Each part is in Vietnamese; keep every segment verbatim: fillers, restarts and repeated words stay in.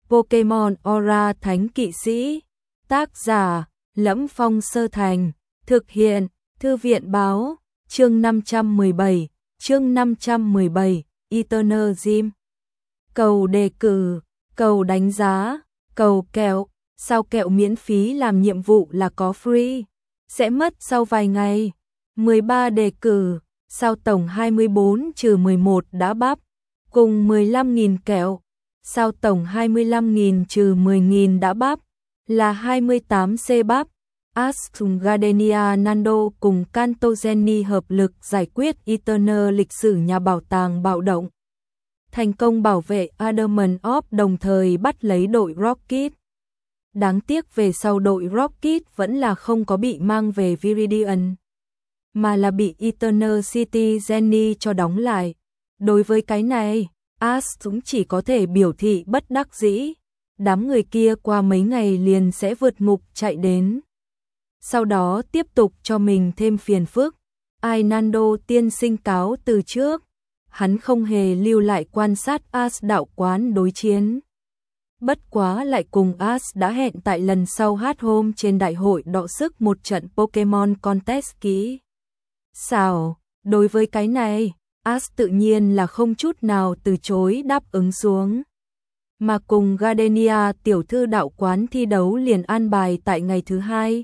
Pokemon Aura Thánh Kỵ Sĩ. Tác giả: Lẫm Phong Sơ Thành. Thực hiện: Thư viện báo. Chương năm trăm mười bảy. Chương năm trăm mười bảy. Eternal Gym. Cầu đề cử, cầu đánh giá, cầu kẹo. Sao kẹo miễn phí làm nhiệm vụ là có free, sẽ mất sau vài ngày. mười ba đề cử, sao tổng hai mươi bốn trừ mười một đã bắp, cùng mười lăm nghìn kẹo. Sao tổng hai mươi lăm nghìn trừ mười nghìn đã bắp, là hai mươi tám C bắp. Ash cùng Gardenia Nando cùng Kanto Jenny hợp lực giải quyết Eternal lịch sử nhà bảo tàng bạo động. Thành công bảo vệ Adamant Orb, đồng thời bắt lấy đội Rocket. Đáng tiếc về sau đội Rocket vẫn là không có bị mang về Viridian, mà là bị Eternal City Jenny cho đóng lại. Đối với cái này, Ash cũng chỉ có thể biểu thị bất đắc dĩ. Đám người kia qua mấy ngày liền sẽ vượt ngục chạy đến, sau đó tiếp tục cho mình thêm phiền phức. Ai Nando tiên sinh cáo từ trước, hắn không hề lưu lại quan sát Ash đạo quán đối chiến. Bất quá lại cùng Ash đã hẹn tại lần sau hát hôm trên đại hội đọ sức một trận Pokemon Contest kỹ xảo. Đối với cái này, Ash tự nhiên là không chút nào từ chối đáp ứng xuống. Mà cùng Gardenia tiểu thư đạo quán thi đấu liền an bài tại ngày thứ hai.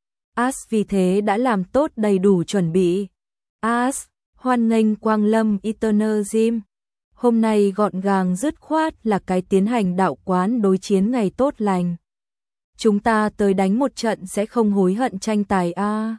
Ash vì thế đã làm tốt đầy đủ chuẩn bị. Ash, hoan nghênh quang lâm Eternal Gym. Hôm nay gọn gàng dứt khoát là cái tiến hành đạo quán đối chiến ngày tốt lành. Chúng ta tới đánh một trận sẽ không hối hận tranh tài a. À.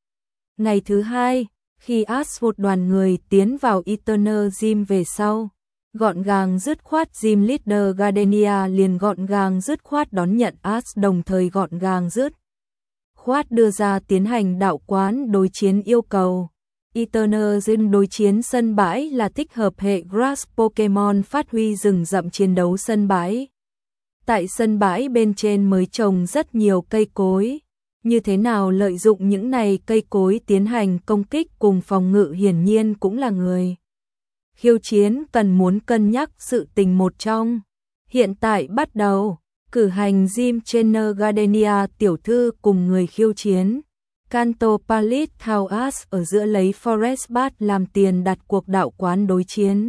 Ngày thứ hai, khi Ash một đoàn người tiến vào Eternal Gym về sau, gọn gàng dứt khoát Gym Leader Gardenia liền gọn gàng dứt khoát đón nhận Ash, đồng thời gọn gàng dứt khoát đưa ra tiến hành đạo quán đối chiến yêu cầu. Eternal Gym đối chiến sân bãi là thích hợp hệ Grass Pokemon phát huy rừng rậm chiến đấu sân bãi. Tại sân bãi bên trên mới trồng rất nhiều cây cối. Như thế nào lợi dụng những này cây cối tiến hành công kích cùng phòng ngự hiển nhiên cũng là người khiêu chiến cần muốn cân nhắc sự tình một trong. Hiện tại bắt đầu, cử hành Gym Trainer Gardenia tiểu thư cùng người khiêu chiến. Kanto Palace House ở giữa lấy Forest Bath làm tiền đặt cuộc đạo quán đối chiến.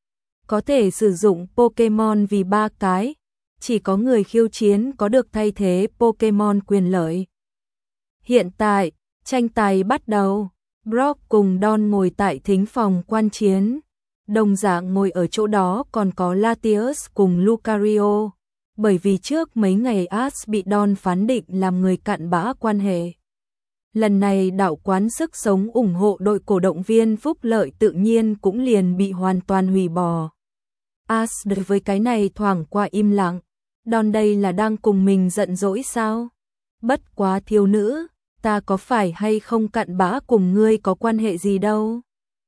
Có thể sử dụng Pokemon vì ba cái, chỉ có người khiêu chiến có được thay thế Pokemon quyền lợi. Hiện tại, tranh tài bắt đầu. Brock cùng Don ngồi tại thính phòng quan chiến. Đồng dạng ngồi ở chỗ đó còn có Latios cùng Lucario. Bởi vì trước mấy ngày Ash bị Don phán định làm người cặn bã quan hệ. Lần này đạo quán sức sống ủng hộ đội cổ động viên phúc lợi tự nhiên cũng liền bị hoàn toàn hủy bỏ. Ash đối với cái này thoảng qua im lặng. Don đây là đang cùng mình giận dỗi sao? Bất quá thiếu nữ, ta có phải hay không cặn bã cùng ngươi có quan hệ gì đâu.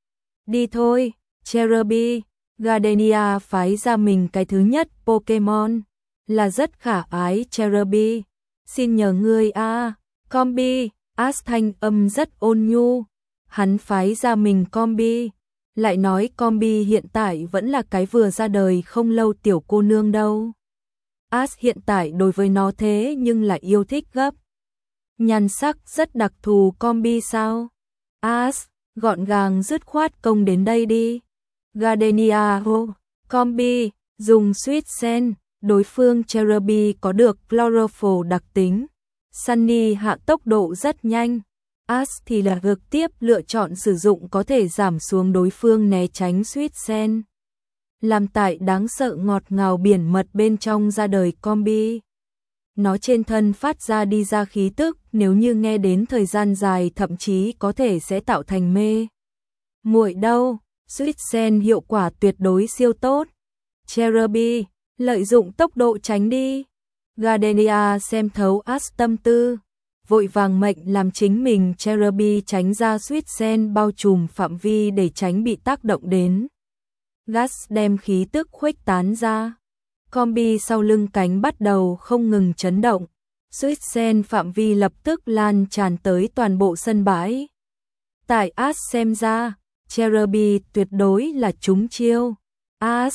Đi thôi, Cherubi. Gardenia phái ra mình cái thứ nhất Pokemon, là rất khả ái Cherubi. Xin nhờ ngươi a, à. Combi. Ash thanh âm rất ôn nhu. Hắn phái ra mình Combi, lại nói Combi hiện tại vẫn là cái vừa ra đời không lâu tiểu cô nương đâu. Ash hiện tại đối với nó thế nhưng là yêu thích gấp. Nhan sắc rất đặc thù Combi sao? Ash, gọn gàng dứt khoát công đến đây đi. Gardenia hô, Combi, dùng Sweet Scent, đối phương Cherubi có được Chlorophyll đặc tính. Sunny hạ tốc độ rất nhanh. Ash thì là trực tiếp lựa chọn sử dụng có thể giảm xuống đối phương né tránh Sweet Scent. Làm tại đáng sợ ngọt ngào biển mật bên trong ra đời Combi. Nó trên thân phát ra đi ra khí tức, nếu như nghe đến thời gian dài thậm chí có thể sẽ tạo thành mê muội đâu. Sweet Scent hiệu quả tuyệt đối siêu tốt. Cherubi, lợi dụng tốc độ tránh đi. Gardenia xem thấu Ash tâm tư, vội vàng mệnh làm chính mình Cherubi tránh ra Sweet Scent bao trùm phạm vi để tránh bị tác động đến. Gas đem khí tức khuếch tán ra. Combi sau lưng cánh bắt đầu không ngừng chấn động. Sweet Scent phạm vi lập tức lan tràn tới toàn bộ sân bãi. Tại Ash xem ra, Cherubi tuyệt đối là trúng chiêu. Ash,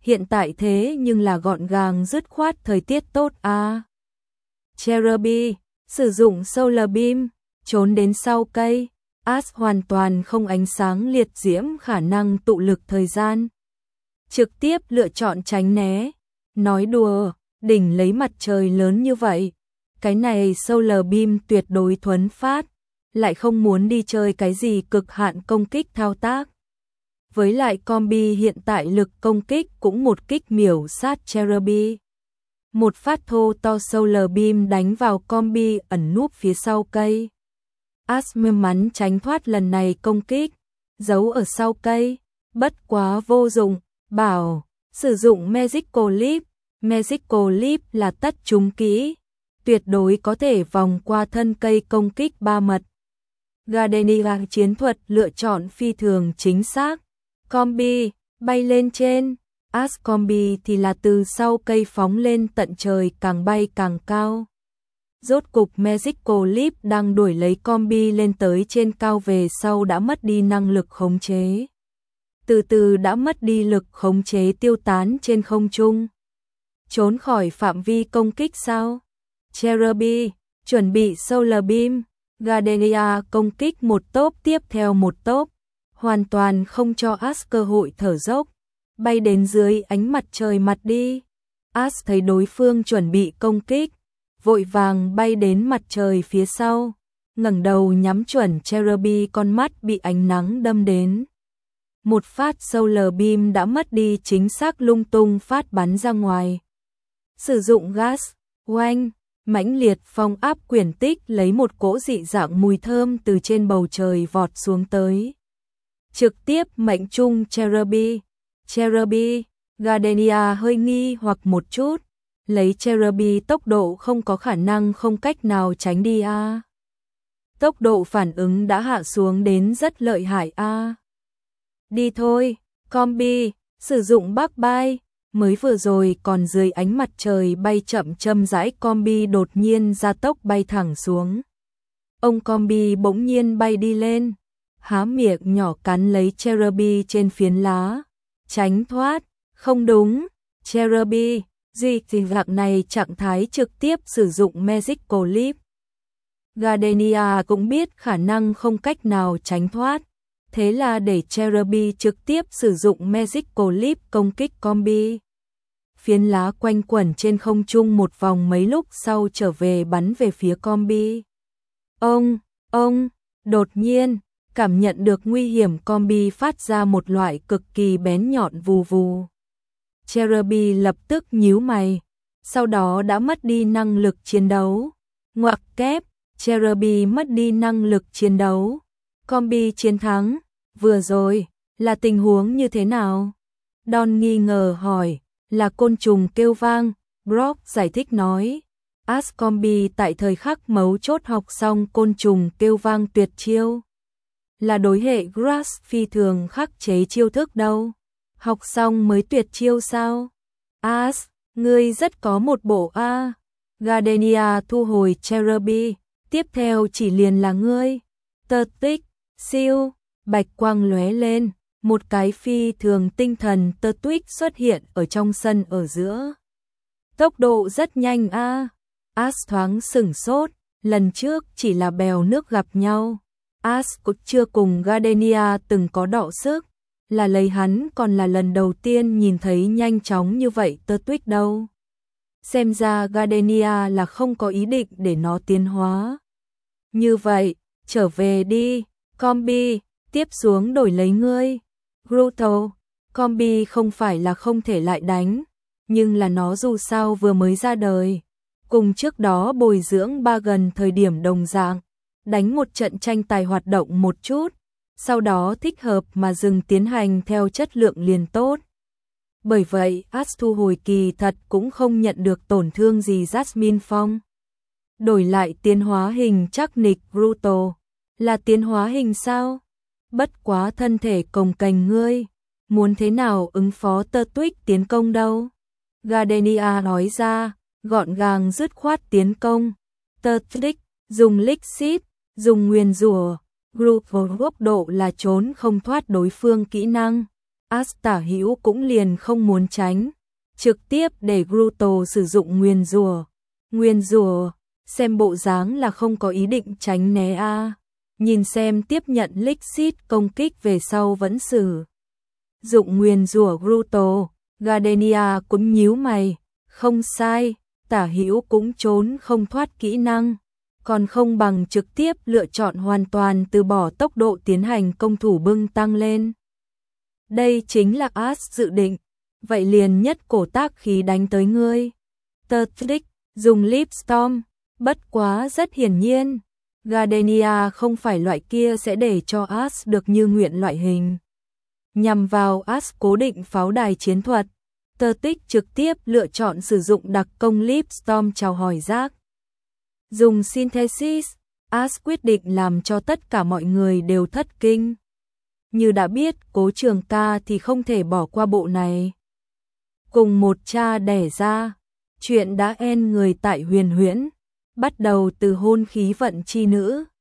hiện tại thế nhưng là gọn gàng dứt khoát thời tiết tốt à. Cherubim, sử dụng Solar Beam, trốn đến sau cây, Ash hoàn toàn không ánh sáng liệt diễm khả năng tụ lực thời gian. Trực tiếp lựa chọn tránh né, nói đùa, đỉnh lấy mặt trời lớn như vậy. Cái này Solar Beam tuyệt đối thuấn phát, lại không muốn đi chơi cái gì cực hạn công kích thao tác. Với lại combi hiện tại lực công kích cũng một kích miểu sát Cherubim. Một phát thô to Solar Beam đánh vào combi ẩn núp phía sau cây. Ash may mắn tránh thoát lần này công kích, giấu ở sau cây, bất quá vô dụng, bảo, sử dụng Magical Leap. Magical Leap là tất trúng kỹ, tuyệt đối có thể vòng qua thân cây công kích ba mật. Gardenia chiến thuật lựa chọn phi thường chính xác. Combi, bay lên trên, Ash combi thì là từ sau cây phóng lên tận trời càng bay càng cao. Rốt cục Magical Leap đang đuổi lấy combi lên tới trên cao về sau đã mất đi năng lực khống chế. Từ từ đã mất đi lực khống chế tiêu tán trên không trung. Trốn khỏi phạm vi công kích sao? Cherubim, chuẩn bị Solar Beam, Gardenia công kích một tốp tiếp theo một tốp, hoàn toàn không cho Ash cơ hội thở dốc, bay đến dưới ánh mặt trời mặt đi. Ash thấy đối phương chuẩn bị công kích, vội vàng bay đến mặt trời phía sau, ngẩng đầu nhắm chuẩn Cherubim, con mắt bị ánh nắng đâm đến. Một phát Solar Beam đã mất đi chính xác, lung tung phát bắn ra ngoài. Sử dụng gas, oanh, mãnh liệt phong áp quyển tích lấy một cỗ dị dạng mùi thơm từ trên bầu trời vọt xuống tới. Trực tiếp mệnh trung Cherubim. Cherubim, Gardenia hơi nghi hoặc một chút, lấy Cherubim tốc độ không có khả năng không cách nào tránh đi a. À. Tốc độ phản ứng đã hạ xuống đến rất lợi hại a. À. Đi thôi, combi, sử dụng bác bay, mới vừa rồi còn dưới ánh mặt trời bay chậm chậm rãi, combi đột nhiên gia tốc bay thẳng xuống. Ông combi bỗng nhiên bay đi lên, há miệng nhỏ cắn lấy Cherubim trên phiến lá, tránh thoát, không đúng, Cherubim, gì thì dạng này trạng thái trực tiếp sử dụng Magical Leap. Gardenia cũng biết khả năng không cách nào tránh thoát, thế là để Cherubim trực tiếp sử dụng Magical Leap công kích combi. Phiến lá quanh quẩn trên không trung một vòng, mấy lúc sau trở về bắn về phía combi. Ông, ông, đột nhiên, cảm nhận được nguy hiểm, combi phát ra một loại cực kỳ bén nhọn vù vù. Cherubim lập tức nhíu mày, sau đó đã mất đi năng lực chiến đấu. Ngoặc kép, Cherubim mất đi năng lực chiến đấu. Combi chiến thắng, vừa rồi, là tình huống như thế nào? Don nghi ngờ hỏi, là côn trùng kêu vang, Brock giải thích nói. Ash combi tại thời khắc mấu chốt học xong côn trùng kêu vang tuyệt chiêu. Là đối hệ Grass phi thường khắc chế chiêu thức đâu. Học xong mới tuyệt chiêu sao? Ash, ngươi rất có một bộ a. Gardenia thu hồi Cherubim, tiếp theo chỉ liền là ngươi. Tơ tích, siêu, bạch quang lóe lên, một cái phi thường tinh thần tơ tuyết xuất hiện ở trong sân ở giữa. Tốc độ rất nhanh a. À. Ash thoáng sửng sốt, lần trước chỉ là bèo nước gặp nhau. Ash cũng chưa cùng Gardenia từng có đọ sức, là lấy hắn còn là lần đầu tiên nhìn thấy nhanh chóng như vậy tơ tuyết đâu. Xem ra Gardenia là không có ý định để nó tiến hóa. Như vậy, trở về đi, combi, tiếp xuống đổi lấy ngươi. Gruto, combi không phải là không thể lại đánh, nhưng là nó dù sao vừa mới ra đời, cùng trước đó bồi dưỡng ba gần thời điểm đồng dạng, đánh một trận tranh tài hoạt động một chút, sau đó thích hợp mà dừng tiến hành theo chất lượng liền tốt. Bởi vậy, Ash thu hồi kỳ thật cũng không nhận được tổn thương gì Jasmine Phong. Đổi lại tiến hóa hình chắc nịch Bruto, là tiến hóa hình sao? Bất quá thân thể cồng kềnh ngươi, muốn thế nào ứng phó tơ tuyết tiến công đâu? Gardenia nói ra, gọn gàng dứt khoát tiến công. Tơ tuyết, dùng Lixit, dùng nguyền rủa, group góc độ là trốn không thoát đối phương kỹ năng. Ash tả hữu cũng liền không muốn tránh, trực tiếp để Gruto sử dụng nguyên rùa. Nguyên rùa, xem bộ dáng là không có ý định tránh né a. À. Nhìn xem tiếp nhận Lixit công kích về sau vẫn sử dụng nguyên rùa Gruto, Gardenia cũng nhíu mày, không sai, tả hữu cũng trốn không thoát kỹ năng, còn không bằng trực tiếp lựa chọn hoàn toàn từ bỏ tốc độ tiến hành công thủ bưng tăng lên. Đây chính là Ash dự định, vậy liền nhất cổ tác khí đánh tới ngươi. Turtwig dùng Leap Storm, bất quá rất hiển nhiên, Gardenia không phải loại kia sẽ để cho Ash được như nguyện loại hình. Nhằm vào Ash cố định pháo đài chiến thuật, Turtwig trực tiếp lựa chọn sử dụng đặc công Leap Storm chào hỏi rác. Dùng Synthesis, Ash quyết định làm cho tất cả mọi người đều thất kinh. Như đã biết Cố Trường Ca thì không thể bỏ qua bộ này. Cùng một cha đẻ ra, chuyện đã en người tại Huyền Huyễn, bắt đầu từ hôn khí vận chi nữ,